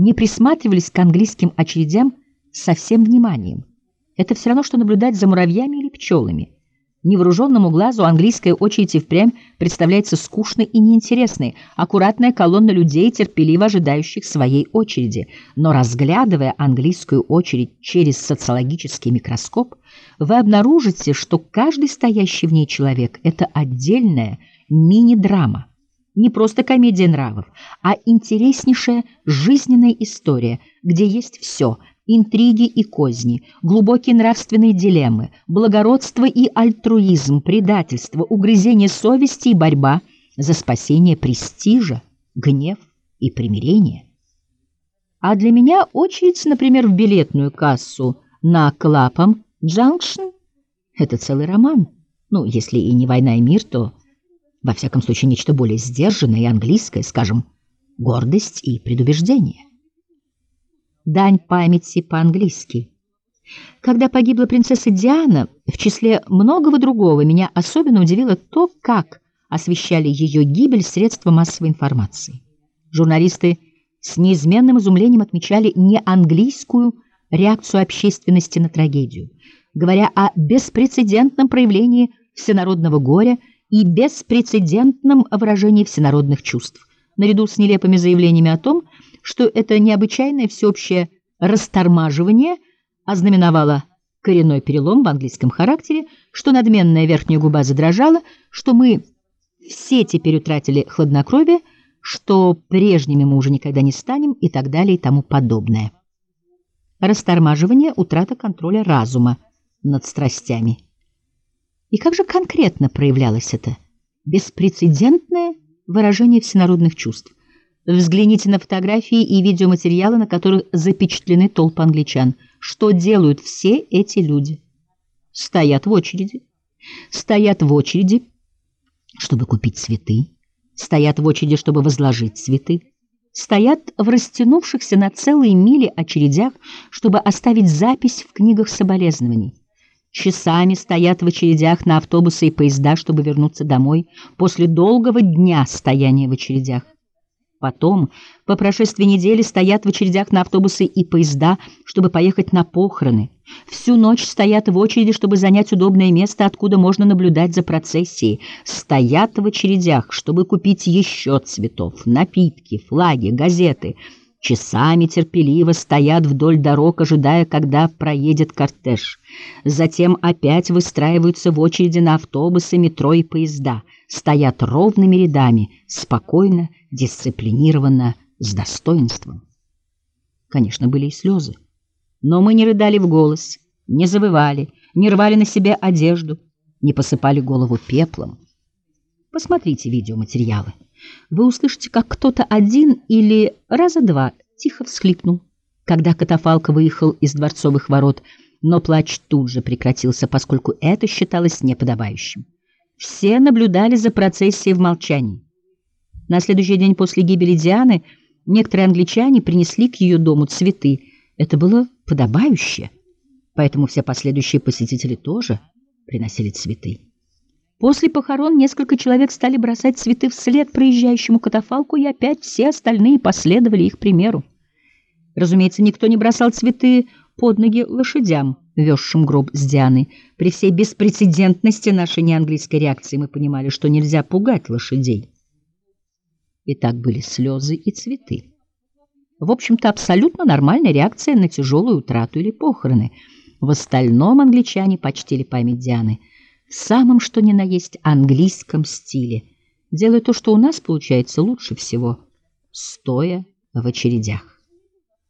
не присматривались к английским очередям со всем вниманием. Это все равно, что наблюдать за муравьями или пчелами. Невооруженному глазу английская очередь и впрямь представляется скучной и неинтересной, аккуратная колонна людей, терпеливо ожидающих своей очереди. Но разглядывая английскую очередь через социологический микроскоп, вы обнаружите, что каждый стоящий в ней человек – это отдельная мини-драма. Не просто комедия нравов, а интереснейшая жизненная история, где есть все – интриги и козни, глубокие нравственные дилеммы, благородство и альтруизм, предательство, угрызение совести и борьба за спасение престижа, гнев и примирение. А для меня очередь, например, в билетную кассу на Клапам Джанкшн – это целый роман. Ну, если и не «Война и мир», то, во всяком случае, нечто более сдержанное и английское, скажем, «Гордость и предубеждение». Дань памяти по-английски. Когда погибла принцесса Диана, в числе многого другого, меня особенно удивило то, как освещали ее гибель средства массовой информации. Журналисты с неизменным изумлением отмечали неанглийскую реакцию общественности на трагедию, говоря о беспрецедентном проявлении всенародного горя и беспрецедентном выражении всенародных чувств, наряду с нелепыми заявлениями о том, что это необычайное всеобщее растормаживание ознаменовало коренной перелом в английском характере, что надменная верхняя губа задрожала, что мы все теперь утратили хладнокровие, что прежними мы уже никогда не станем и так далее и тому подобное. Растормаживание, утрата контроля разума над страстями. И как же конкретно проявлялось это беспрецедентное выражение всенародных чувств? Взгляните на фотографии и видеоматериалы, на которых запечатлены толпы англичан. Что делают все эти люди? Стоят в очереди. Стоят в очереди, чтобы купить цветы. Стоят в очереди, чтобы возложить цветы. Стоят в растянувшихся на целые мили очередях, чтобы оставить запись в книгах соболезнований. Часами стоят в очередях на автобусы и поезда, чтобы вернуться домой после долгого дня стояния в очередях. Потом, по прошествии недели, стоят в очередях на автобусы и поезда, чтобы поехать на похороны. Всю ночь стоят в очереди, чтобы занять удобное место, откуда можно наблюдать за процессией. Стоят в очередях, чтобы купить еще цветов, напитки, флаги, газеты. Часами терпеливо стоят вдоль дорог, ожидая, когда проедет кортеж. Затем опять выстраиваются в очереди на автобусы, метро и поезда. Стоят ровными рядами, спокойно, дисциплинированно, с достоинством. Конечно, были и слезы. Но мы не рыдали в голос, не завывали, не рвали на себе одежду, не посыпали голову пеплом. Посмотрите видеоматериалы. Вы услышите, как кто-то один или раза два тихо всхлипнул, когда катафалк выехал из дворцовых ворот, но плач тут же прекратился, поскольку это считалось неподобающим. Все наблюдали за процессией в молчании. На следующий день после гибели Дианы некоторые англичане принесли к ее дому цветы. Это было подобающе, поэтому все последующие посетители тоже приносили цветы. После похорон несколько человек стали бросать цветы вслед проезжающему катафалку, и опять все остальные последовали их примеру. Разумеется, никто не бросал цветы под ноги лошадям, везшим гроб с Дианой. При всей беспрецедентности нашей неанглийской реакции мы понимали, что нельзя пугать лошадей. И так были слезы и цветы. В общем-то, абсолютно нормальная реакция на тяжелую утрату или похороны. В остальном англичане почтили память Дианы в самом что ни на есть английском стиле, делая то, что у нас получается лучше всего, стоя в очередях.